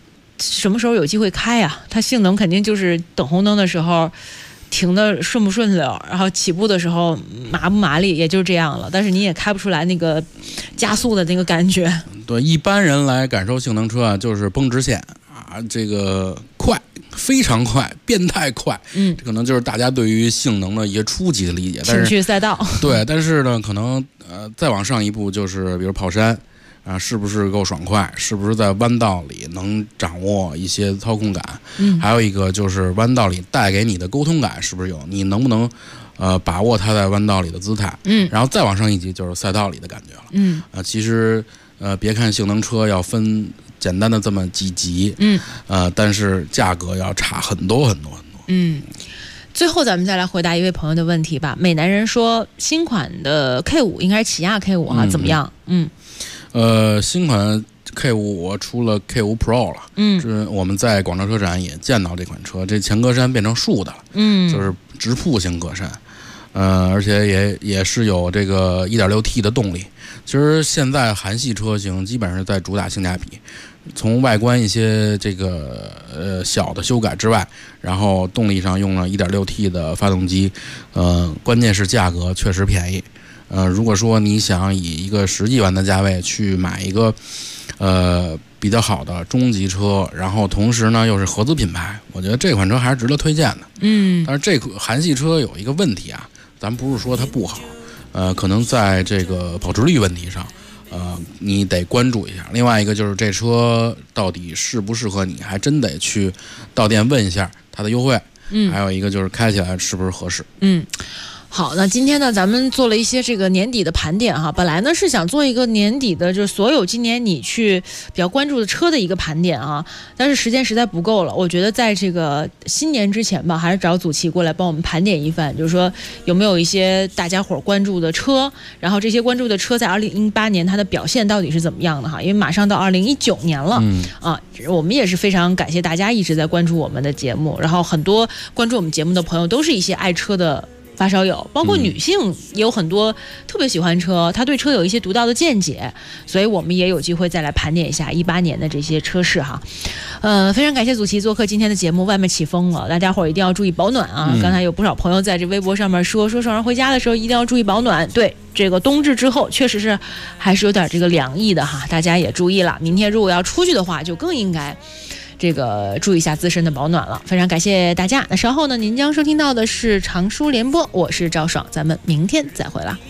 什么时候有机会开啊？它性能肯定就是等红灯的时候停的顺不顺溜，然后起步的时候麻不麻利，也就这样了。但是你也开不出来那个加速的那个感觉。 对一般人来感受性能车啊，就是绷直线啊，这个快，非常快，变态快。这可能就是大家对于性能的一个初级的理解。 情趣赛道。 对，但是呢，可能再往上一步就是比如跑山啊，是不是够爽快？是不是在弯道里能掌握一些操控感？还有一个就是弯道里带给你的沟通感是不是有？你能不能把握它在弯道里的姿态？然后再往上一级就是赛道里的感觉了。其实别看性能车要分简单的这么几级，但是价格要差很多很多很多。 最后咱们再来回答一位朋友的问题吧。美男人说新款的 K5 应该是起亚 K5 啊，怎么样？ 新款 K5 我出了 K5 Pro 了，我们在广州车展也见到这款车，这前格栅变成竖的了，就是直瀑型格栅，而且也是有这个 1.6T 的动力。其实现在韩系车型基本上是在主打性价比，从外观一些这个小的修改之外，然后动力上用了 1.6T 的发动机，关键是价格确实便宜。如果说你想以一个10几万的价位去买一个比较好的中级车，然后同时呢又是合资品牌，我觉得这款车还是值得推荐的。但是这款韩系车有一个问题啊，咱不是说它不好，可能在这个保值率问题上，你得关注一下。另外一个就是这车到底适不适合你，还真得去到店问一下它的优惠。还有一个就是开起来是不是合适。 好，那今天呢，咱们做了一些这个年底的盘点哈。本来呢是想做一个年底的，就是所有今年你去比较关注的车的一个盘点啊，但是时间实在不够了。我觉得在这个新年之前吧，还是找祖奇过来帮我们盘点一番，就是说有没有一些大家伙关注的车，然后这些关注的车在2018年它的表现到底是怎么样的哈？因为马上到2019年了，我们也是非常感谢大家一直在关注我们的节目，然后很多关注我们节目的朋友都是一些爱车的发烧友，包括女性也有很多特别喜欢车，她对车有一些独到的见解，所以我们也有机会再来盘点一下18年的这些车市哈。非常感谢祖奇做客今天的节目。外面起风了，大家伙一定要注意保暖啊！刚才有不少朋友在这微博上面说早上回家的时候一定要注意保暖。对，这个冬至之后确实是还是有点这个凉意的哈，大家也注意了。明天如果要出去的话，就更应该这个注意一下自身的保暖了。非常感谢大家。那稍后呢，您将收听到的是长舒联播，我是赵爽，咱们明天再会啦。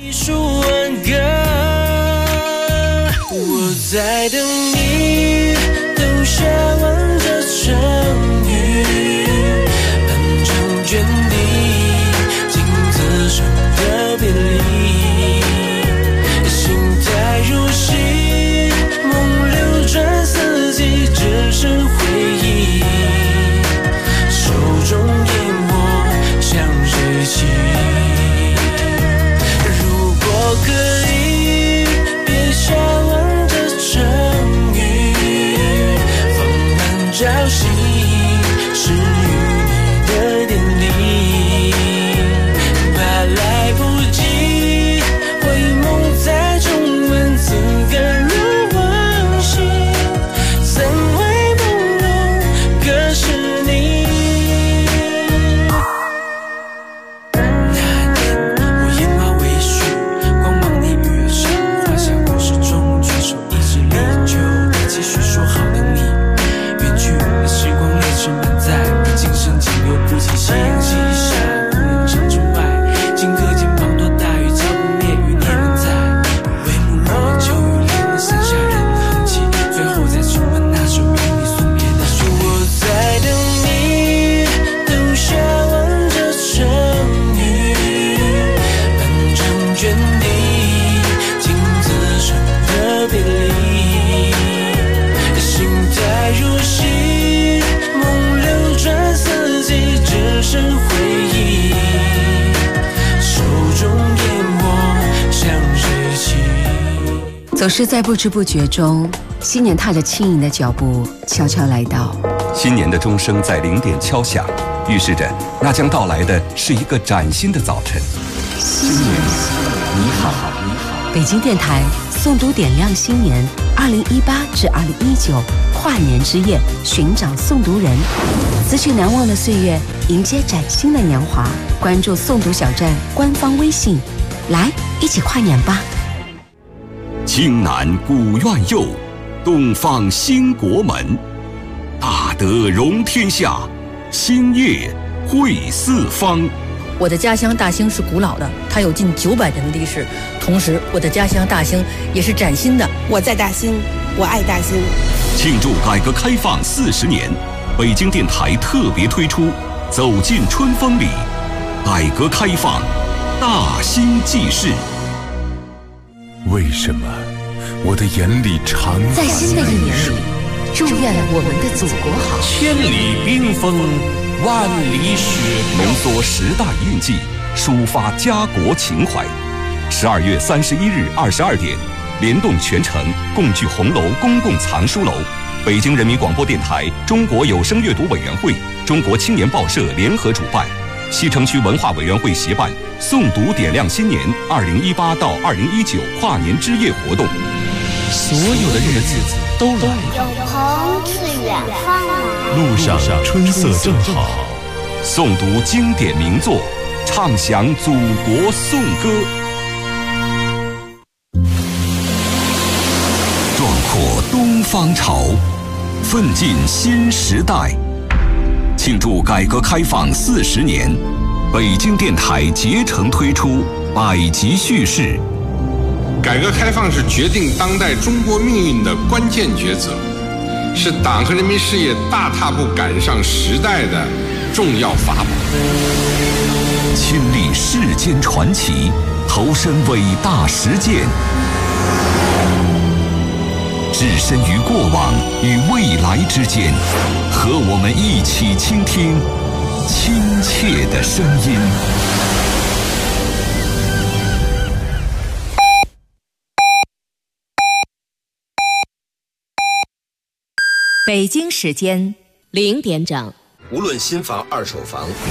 我在等你，等下完这成语，半场卷地，镜子上的别离，心态如戏，梦流转四季，只剩回忆，手中烟火像水汽。如果可以，别下完这成语，放慢朝夕，是与你的典礼，怕来不及，回眸再重温，此感如往昔，怎会朦胧，可是你。那年我烟花微醺，光芒你越深，画下故事中举手一直立就的继续说好等你远去的时光泪是满载，今生仅有不及夕阳西下，无人长城外，顷刻间滂沱大雨浇不灭，余念仍在，帷幕落秋雨淋了剩下人的痕迹，最后再重温那首与你送别的旋律。我在等你，等下完这成语，半场卷地，镜子上的别离，心态如戏，梦流转四季，只剩回忆，手中烟火像水汽。 总是在不知不觉中，新年踏着轻盈的脚步悄悄来到。 新年的钟声在0点敲响，预示着那将到来的是一个崭新的早晨。 新年你好，北京电台诵读点亮新年2018至2019 跨年之夜，寻找诵读人，辞去难忘的岁月，迎接崭新的年华。关注诵读小站官方微信，来一起跨年吧！ 京南古院右，东方兴国门，大德容天下，兴业汇四方。 我的家乡大兴是古老的，它有近900年的历史。同时，我的家乡大兴也是崭新的。 我在大兴，我爱大兴。 庆祝改革开放40年，北京电台特别推出《走进春风里》，改革开放，大兴记事。 为什么我的眼里常在新的一年里，祝愿我们的祖国好。 千里冰封，万里雪飘。 浓缩时代印记，抒发家国情怀。12月31日22点，联动全城共聚红楼公共藏书楼，北京人民广播电台、中国有声阅读委员会、中国青年报社联合主办，西城区文化委员会协办诵读点亮新年2018到2019跨年之夜活动。 所有的日子都来了， 有朋自远方来， 路上春色正好。 诵读经典名作，唱响祖国颂歌，壮阔东方潮，奋进新时代。庆祝改革开放40年，北京电台竭诚推出100集叙事。 改革开放是决定当代中国命运的关键抉择，是党和人民事业大踏步赶上时代的重要法宝。 亲历世间传奇，投身伟大实践，置身于过往与未来之间，和我们一起倾听亲切的声音。 北京时间0点整。 无论新房、二手房、